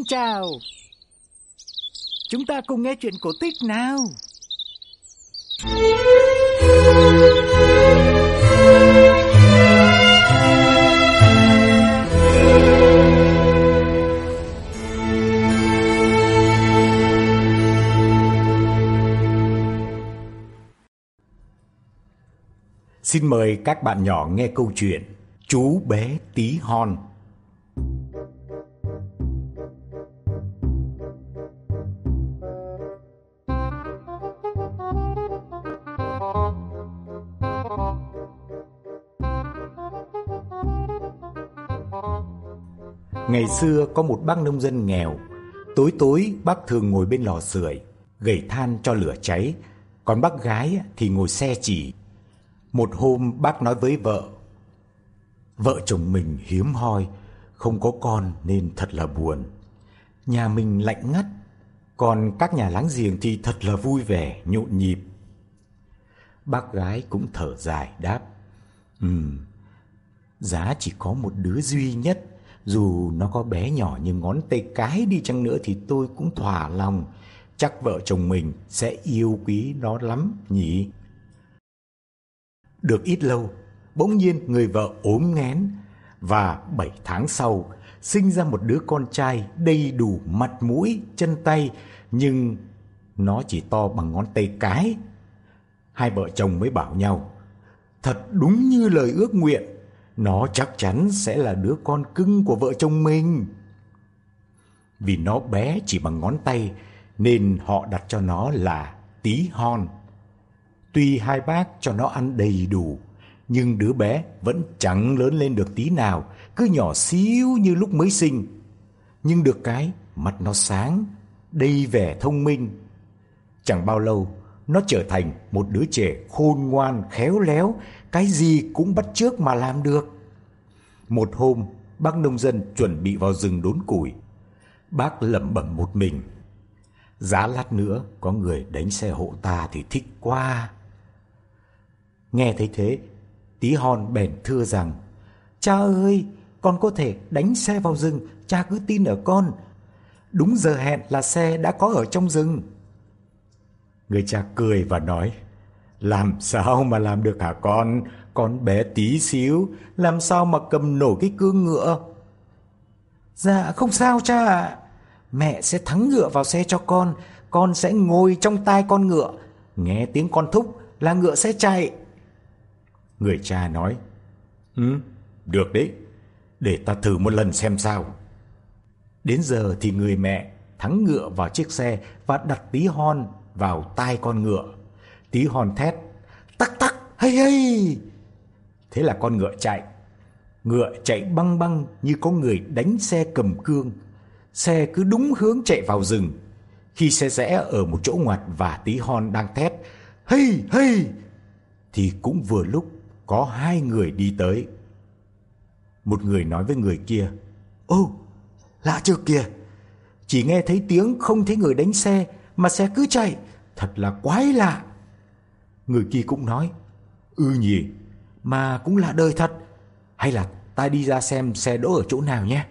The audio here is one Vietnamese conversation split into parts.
chào. Chúng ta cùng nghe chuyện cổ tích nào. Xin mời các bạn nhỏ nghe câu chuyện Chú bé tí hon. Ngày xưa có một bác nông dân nghèo. Tối tối bác thường ngồi bên lò sưởi gẩy than cho lửa cháy, còn bác gái thì ngồi xe chỉ. Một hôm bác nói với vợ: vợ chồng mình hiếm hoi, không có con nên thật là buồn. Nhà mình lạnh ngắt, còn các nhà láng giềng thì thật là vui vẻ, nhộn nhịp. Bác gái cũng thở dài đáp: giá chỉ có một đứa duy nhất, dù nó có bé nhỏ như ngón tay cái đi chăng nữa thì tôi cũng thỏa lòng. Chắc vợ chồng mình sẽ yêu quý nó lắm nhỉ. Được ít lâu, bỗng nhiên người vợ ốm nghén, và 7 tháng sau sinh ra một đứa con trai đầy đủ mặt mũi, chân tay, nhưng nó chỉ to bằng ngón tay cái. Hai vợ chồng mới bảo nhau: thật đúng như lời ước nguyện, nó chắc chắn sẽ là đứa con cưng của vợ chồng mình. Vì nó bé chỉ bằng ngón tay nên họ đặt cho nó là Tí Hon. Tuy hai bác cho nó ăn đầy đủ, nhưng đứa bé vẫn chẳng lớn lên được tí nào, cứ nhỏ xíu như lúc mới sinh. Nhưng được cái mắt nó sáng, đầy vẻ thông minh. Chẳng bao lâu, nó trở thành một đứa trẻ khôn ngoan, khéo léo, cái gì cũng bắt chước mà làm được. Một hôm, bác nông dân chuẩn bị vào rừng đốn củi. Bác lẩm bẩm một mình: giá lát nữa có người đánh xe hộ ta thì thích quá. Nghe thấy thế, Tí Hon bèn thưa rằng: cha ơi, con có thể đánh xe vào rừng, cha cứ tin ở con. Đúng giờ hẹn là xe đã có ở trong rừng. Người cha cười và nói: làm sao mà làm được hả con? Con bé tí xíu, làm sao mà cầm nổi cái cương ngựa? Dạ không sao cha ạ. Mẹ sẽ thắng ngựa vào xe cho con sẽ ngồi trong tai con ngựa. Nghe tiếng con thúc là ngựa sẽ chạy. Người cha nói: được đấy, để ta thử một lần xem sao. Đến giờ thì người mẹ thắng ngựa vào chiếc xe và đặt Tí Hon vào tai con ngựa. Tí Hon thét: tắc tắc, hay hay. Thế là con ngựa chạy. Ngựa chạy băng băng như có người đánh xe cầm cương. Xe cứ đúng hướng chạy vào rừng. Khi xe rẽ ở một chỗ ngoặt và Tí Hon đang thét hay hay thì cũng vừa lúc có hai người đi tới. Một người nói với người kia: ô, lạ chưa kìa, chỉ nghe thấy tiếng không thấy người đánh xe mà xe cứ chạy, thật là quái lạ. Người kia cũng nói: nhỉ, mà cũng lạ đời thật. Hay là ta đi ra xem xe đỗ ở chỗ nào nhé.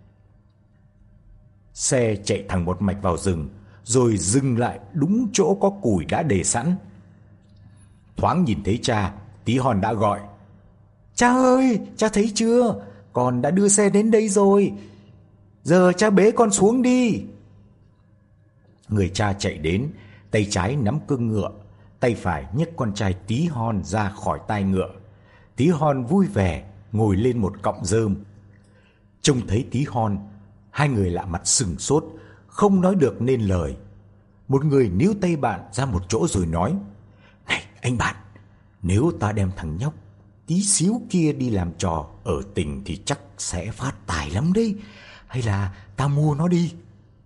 Xe chạy thẳng một mạch vào rừng, rồi dừng lại đúng chỗ có củi đã để sẵn. Thoáng nhìn thấy cha, Tí Hon đã gọi: cha ơi, cha thấy chưa? Con đã đưa xe đến đây rồi. Giờ cha bế con xuống đi. Người cha chạy đến, tay trái nắm cương ngựa, tay phải nhấc con trai Tí Hon ra khỏi tai ngựa. Tí Hon vui vẻ ngồi lên một cọng rơm. Trông thấy Tí Hon, hai người lạ mặt sừng sốt, không nói được nên lời. Một người níu tay bạn ra một chỗ rồi nói: này anh bạn, nếu ta đem thằng nhóc tí xíu kia đi làm trò ở tỉnh thì chắc sẽ phát tài lắm đấy. Hay là ta mua nó đi?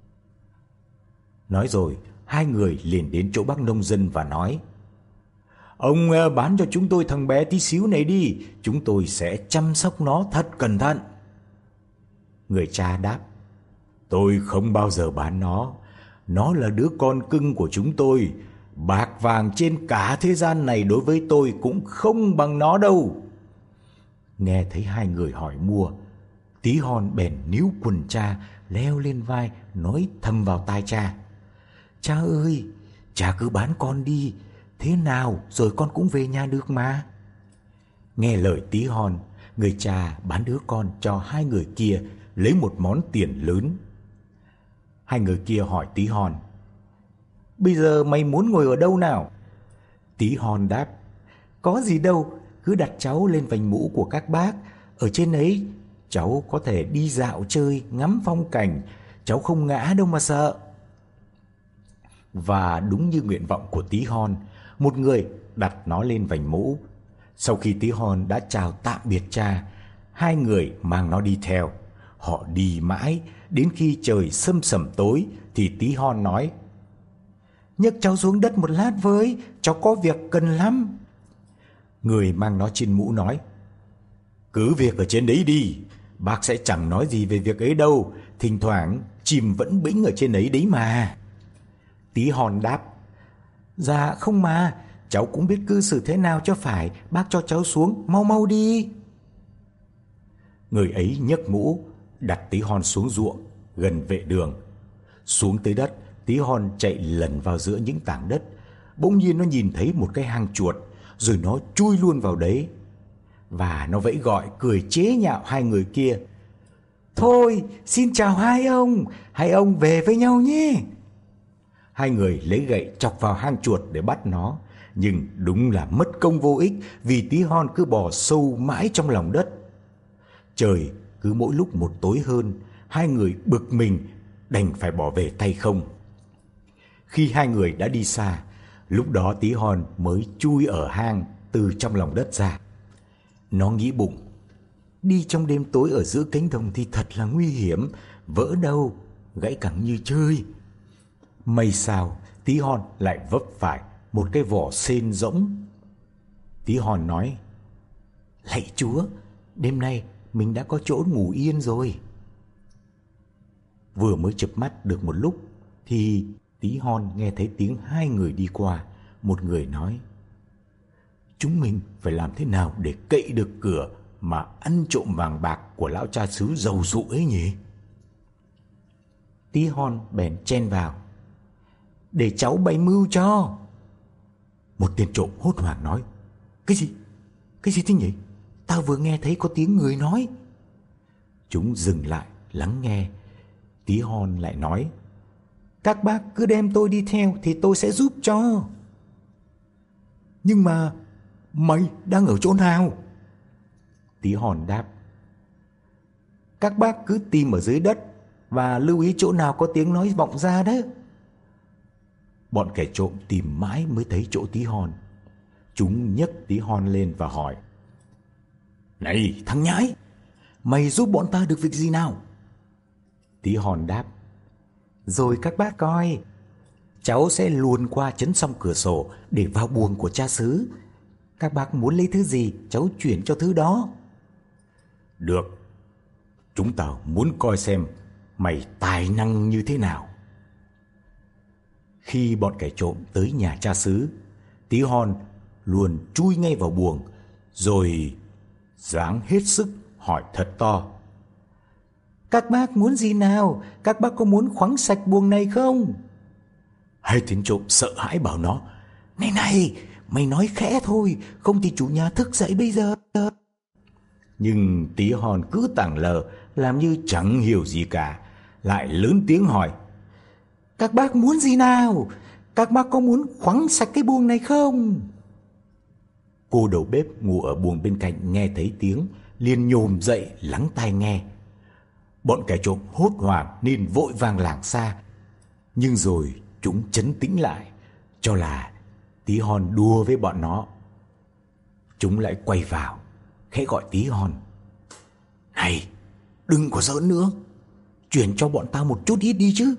Nói rồi, hai người liền đến chỗ bác nông dân và nói: ông bán cho chúng tôi thằng bé tí xíu này đi, chúng tôi sẽ chăm sóc nó thật cẩn thận. Người cha đáp: tôi không bao giờ bán nó là đứa con cưng của chúng tôi. Bạc vàng trên cả thế gian này đối với tôi cũng không bằng nó đâu. Nghe thấy hai người hỏi mua, Tí Hon bèn níu quần cha leo lên vai nói thầm vào tai cha: "Cha ơi, cha cứ bán con đi, thế nào rồi con cũng về nhà được mà." Nghe lời tí hon, người cha bán đứa con cho hai người kia lấy một món tiền lớn. Hai người kia hỏi tí hon: "Bây giờ mày muốn ngồi ở đâu nào?" Tí hon đáp: "Có gì đâu, cứ đặt cháu lên vành mũ của các bác. Ở trên ấy cháu có thể đi dạo chơi, ngắm phong cảnh, cháu không ngã đâu mà sợ." Và đúng như nguyện vọng của tí hon, một người đặt nó lên vành mũ. Sau khi tí hon đã chào tạm biệt cha, hai người mang nó đi theo. Họ đi mãi, đến khi trời sầm sầm tối thì tí hon nói: "Nhấc cháu xuống đất một lát với, cháu có việc cần lắm." Người mang nó trên mũ nói: "Cứ việc ở trên đấy đi, bác sẽ chẳng nói gì về việc ấy đâu, thỉnh thoảng chim vẫn bĩnh ở trên ấy đấy mà." Tí hon đáp: "Dạ không mà, cháu cũng biết cư xử thế nào cho phải, bác cho cháu xuống, mau mau đi." Người ấy nhấc mũ, đặt tí hon xuống ruộng gần vệ đường. Xuống tới đất, tí hon chạy lẩn vào giữa những tảng đất. Bỗng nhiên nó nhìn thấy một cái hang chuột, rồi nó chui luôn vào đấy. Và nó vẫy gọi cười chế nhạo hai người kia: "Thôi, xin chào hai ông về với nhau nhé." Hai người lấy gậy chọc vào hang chuột để bắt nó, nhưng đúng là mất công vô ích, vì tí hon cứ bò sâu mãi trong lòng đất. Trời cứ mỗi lúc một tối hơn, hai người bực mình đành phải bỏ về tay không. Khi hai người đã đi xa, lúc đó tí hon mới chui ở hang từ trong lòng đất ra. Nó nghĩ bụng: đi trong đêm tối ở giữa cánh đồng thì thật là nguy hiểm, vỡ đâu gãy cẳng như chơi. May sao tí hon lại vấp phải một cái vỏ sên rỗng. Tí hon nói: "Lạy Chúa, đêm nay mình đã có chỗ ngủ yên rồi." Vừa mới chợp mắt được một lúc thì tí hon nghe thấy tiếng hai người đi qua. Một người nói: "Chúng mình phải làm thế nào để cậy được cửa mà ăn trộm vàng bạc của lão cha xứ giàu sụ ấy nhỉ?" Tí hon bèn chen vào: "Để cháu bày mưu cho." Một tên trộm hốt hoảng nói: Cái gì thế nhỉ? Tao vừa nghe thấy có tiếng người nói." Chúng dừng lại lắng nghe. Tí hon lại nói: "Các bác cứ đem tôi đi theo thì tôi sẽ giúp cho." "Nhưng mà mày đang ở chỗ nào?" Tí hon đáp: "Các bác cứ tìm ở dưới đất và lưu ý chỗ nào có tiếng nói vọng ra đấy." Bọn kẻ trộm tìm mãi mới thấy chỗ tí hon. Chúng nhấc tí hon lên và hỏi: "Này thằng nhãi, mày giúp bọn ta được việc gì nào?" Tí hon đáp: "Rồi các bác coi, cháu sẽ luồn qua chấn song cửa sổ để vào buồng của cha xứ. Các bác muốn lấy thứ gì, cháu chuyển cho thứ đó." "Được, chúng tao muốn coi xem mày tài năng như thế nào." Khi bọn kẻ trộm tới nhà cha xứ, tí hon luồn chui ngay vào buồng, rồi giáng hết sức hỏi thật to: "Các bác muốn gì nào? Các bác có muốn khoáng sạch buồng này không?" Hai tên trộm sợ hãi bảo nó: Này, mày nói khẽ thôi, không thì chủ nhà thức dậy bây giờ." Nhưng tí hon cứ tảng lờ, làm như chẳng hiểu gì cả, lại lớn tiếng hỏi: "Các bác muốn gì nào? Các bác có muốn khoáng sạch cái buồng này không?" Cô đầu bếp ngủ ở buồng bên cạnh nghe thấy tiếng, liền nhổm dậy lắng tai nghe. Bọn kẻ trộm hốt hoảng nên vội vàng lảng xa. Nhưng rồi chúng trấn tĩnh lại, cho là tí hon đùa với bọn nó. Chúng lại quay vào, khẽ gọi tí hon: "Này, đừng có giỡn nữa, chuyển cho bọn tao một chút ít đi chứ."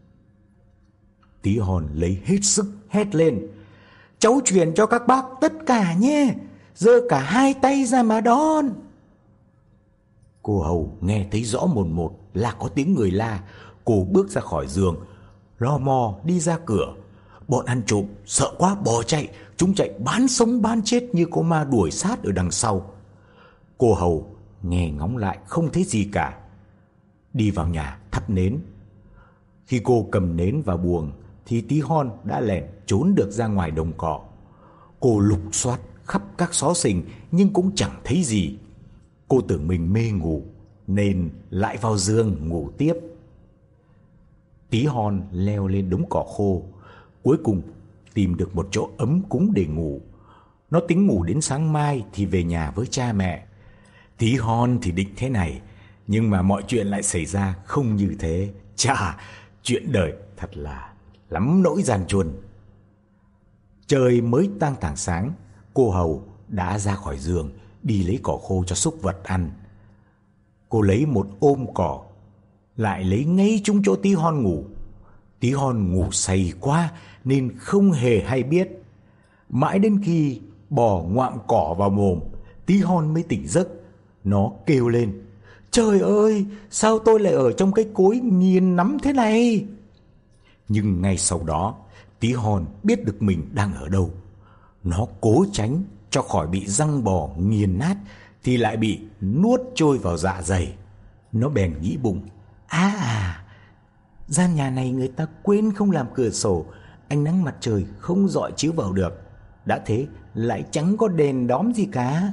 Tí hon lấy hết sức hét lên: "Cháu chuyển cho các bác tất cả nhé, giơ cả hai tay ra mà đón." Cô hầu nghe thấy rõ mồn một là có tiếng người la. Cô bước ra khỏi giường, lo mò đi ra cửa. Bọn ăn trộm sợ quá bỏ chạy, chúng chạy bán sống bán chết như có ma đuổi sát ở đằng sau. Cô hầu nghe ngóng lại không thấy gì cả. đi vào nhà thắp nến. Khi cô cầm nến vào buồng thì tí hon đã lẻn trốn được ra ngoài đồng cỏ. Cô lục soát khắp các xó xỉnh nhưng cũng chẳng thấy gì. Cô tưởng mình mê ngủ nên lại vào giường ngủ tiếp. Tí hon leo lên đống cỏ khô, cuối cùng tìm được một chỗ ấm cúng để ngủ. Nó tính ngủ đến sáng mai thì về nhà với cha mẹ. Tí hon thì định thế này, nhưng mà mọi chuyện lại xảy ra không như thế. Chà, chuyện đời thật là lắm nỗi gian truân. Trời mới tang tảng sáng, cô hầu đã ra khỏi giường đi lấy cỏ khô cho súc vật ăn. Cô lấy một ôm cỏ, lại lấy ngay trúng chỗ tí hon ngủ. Tí hon ngủ say quá nên không hề hay biết. Mãi đến khi bò ngoạm cỏ vào mồm, tí hon mới tỉnh giấc. Nó kêu lên: "Trời ơi, sao tôi lại ở trong cái cối nghiền nắm thế này?" Nhưng ngay sau đó, tí hon biết được mình đang ở đâu. Nó cố tránh cho khỏi bị răng bò nghiền nát thì lại bị nuốt trôi vào dạ dày. Nó bèn nghĩ bụng: gian nhà này người ta quên không làm cửa sổ, ánh nắng mặt trời không rọi chiếu vào được. Đã thế lại chẳng có đèn đóm gì cả.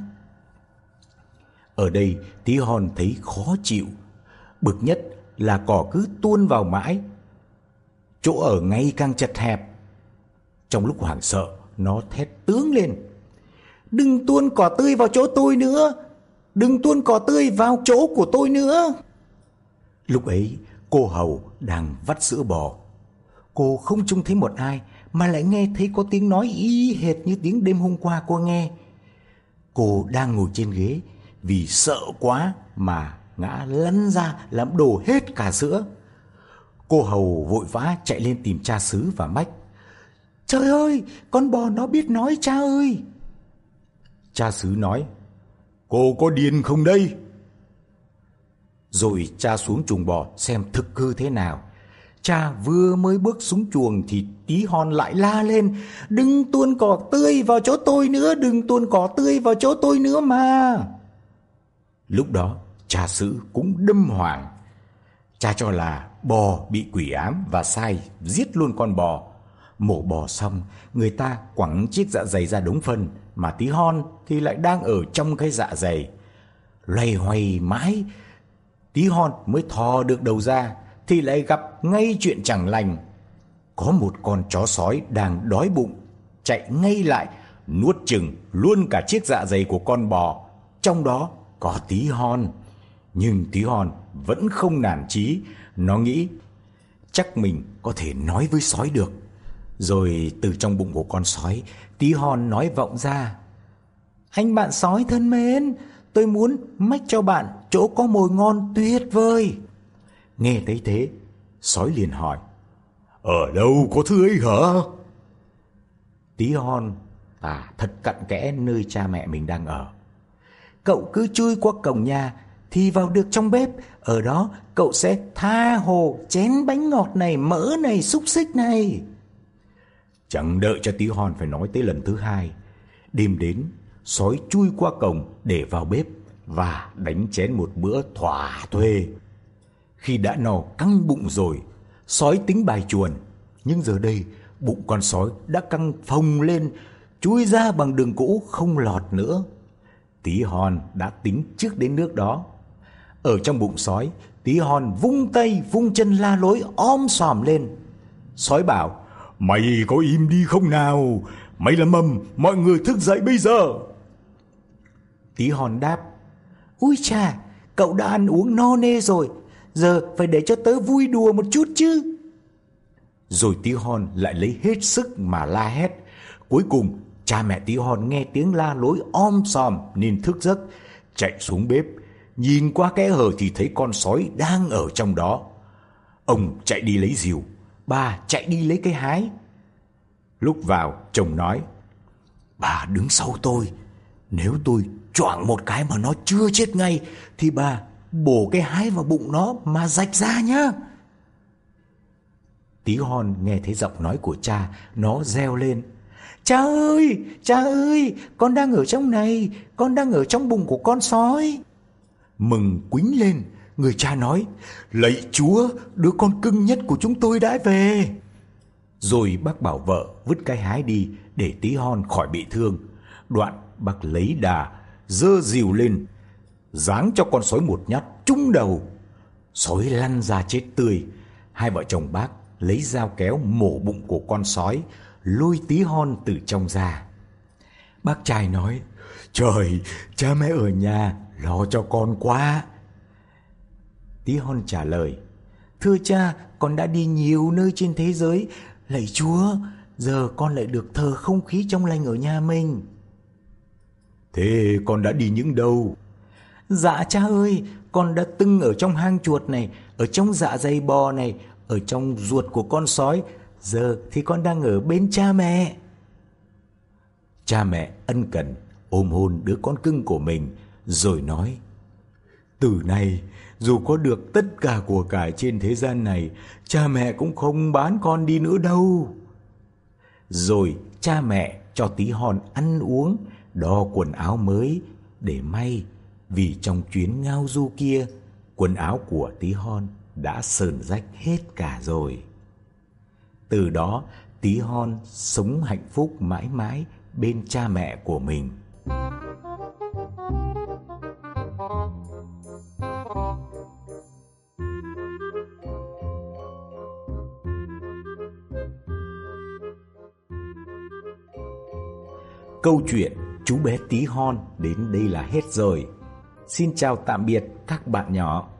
Ở đây tí hon thấy khó chịu. Bực nhất là cỏ cứ tuôn vào mãi, chỗ ở ngày càng chật hẹp. Trong lúc hoảng sợ, nó thét tướng lên: "Đừng tuôn cỏ tươi vào chỗ tôi nữa! Đừng tuôn cỏ tươi vào chỗ của tôi nữa!" Lúc ấy, cô hầu đang vắt sữa bò. Cô không trông thấy một ai mà lại nghe thấy có tiếng nói y hệt như tiếng đêm hôm qua cô nghe. Cô đang ngồi trên ghế, vì sợ quá mà ngã lăn ra làm đổ hết cả sữa. Cô hầu vội vã chạy lên tìm cha xứ và mách: "Trời ơi, con bò nó biết nói cha ơi!" Cha xứ nói: "Cô có điên không đây?" Rồi cha xuống chuồng bò xem thực hư thế nào. Cha vừa mới bước xuống chuồng thì tí hon lại la lên: "Đừng tuôn cỏ tươi vào chỗ tôi nữa, đừng tuôn cỏ tươi vào chỗ tôi nữa mà." Lúc đó cha xứ cũng đâm hoảng. Cha cho là bò bị quỷ ám và sai giết luôn con bò. Mổ bò xong, người ta quẳng chiếc dạ dày ra đống phân, mà tí hon thì lại đang ở trong cái dạ dày. Loay hoay mãi, tí hon mới thò được đầu ra thì lại gặp ngay chuyện chẳng lành. Có một con chó sói đang đói bụng chạy ngay lại nuốt chửng luôn cả chiếc dạ dày của con bò, trong đó có tí hon. Nhưng tí hon vẫn không nản chí. Nó nghĩ chắc mình có thể nói với sói được. Rồi từ trong bụng của con sói, tí hon nói vọng ra: "Anh bạn sói thân mến, tôi muốn mách cho bạn chỗ có mồi ngon tuyệt vời." Nghe thấy thế, sói liền hỏi: "Ở đâu có thứ ấy hả?" Tí hon tả thật cặn kẽ nơi cha mẹ mình đang ở. "Cậu cứ chui qua cổng nhà thì vào được trong bếp. Ở đó cậu sẽ tha hồ chén bánh ngọt này, mỡ này, xúc xích này." Chẳng đợi cho tí hon phải nói tới lần thứ hai, đêm đến, sói chui qua cổng để vào bếp và đánh chén một bữa thỏa thuê. Khi đã no căng bụng rồi, sói tính bài chuồn. Nhưng giờ đây, bụng con sói đã căng phồng lên, chui ra bằng đường cũ không lọt nữa. Tí hon đã tính trước đến nước đó. Ở trong bụng sói, tí hon vung tay vung chân la lối om sòm lên. Sói bảo: "Mày có im đi không nào? Mày là mầm, mọi người thức dậy bây giờ." Tí hon đáp: "Úi chà, cậu đã ăn uống no nê rồi, giờ phải để cho tớ vui đùa một chút chứ." Rồi tí hon lại lấy hết sức mà la hét. Cuối cùng cha mẹ tí hon nghe tiếng la lối om sòm nên thức giấc, chạy xuống bếp, nhìn qua kẽ hở thì thấy con sói đang ở trong đó. Ông chạy đi lấy rìu, bà chạy đi lấy cây hái. Lúc vào, chồng nói: "Bà đứng sau tôi, nếu tôi choảng một cái mà nó chưa chết ngay thì bà bổ cái hái vào bụng nó mà rạch ra nhá." Tí hon nghe thấy giọng nói của cha, nó reo lên: Cha ơi, con đang ở trong này, con đang ở trong bụng của con sói." Mừng quýnh lên, Người cha nói: "Lạy Chúa, đứa con cưng nhất của chúng tôi đã về." Rồi bác bảo vợ vứt cái hái đi để tí hon khỏi bị thương. Đoạn bác lấy đà, giơ rìu lên, giáng cho con sói một nhát trúng đầu. Sói lăn ra chết tươi. Hai vợ chồng bác lấy dao kéo mổ bụng của con sói, lôi tí hon từ trong ra. Bác trai nói: "Trời, cha mẹ ở nhà lo cho con quá." Tí hon trả lời: "Thưa cha, con đã đi nhiều nơi trên thế giới. Lạy Chúa, giờ con lại được thở không khí trong lành ở nhà mình." "Thế con đã đi những đâu?" "Dạ cha ơi, con đã từng ở trong hang chuột này, ở trong dạ dày bò này, ở trong ruột của con sói. Giờ thì con đang ở bên cha mẹ." Cha mẹ ân cần ôm hôn đứa con cưng của mình, rồi nói: "Từ nay, dù có được tất cả của cải trên thế gian này, cha mẹ cũng không bán con đi nữa đâu." Rồi cha mẹ cho tí hon ăn uống, đo quần áo mới để may, vì trong chuyến ngao du kia, quần áo của tí hon đã sờn rách hết cả rồi. Từ đó, tí hon sống hạnh phúc mãi mãi bên cha mẹ của mình. Câu chuyện Chú bé tí hon đến đây là hết rồi. Xin chào tạm biệt các bạn nhỏ.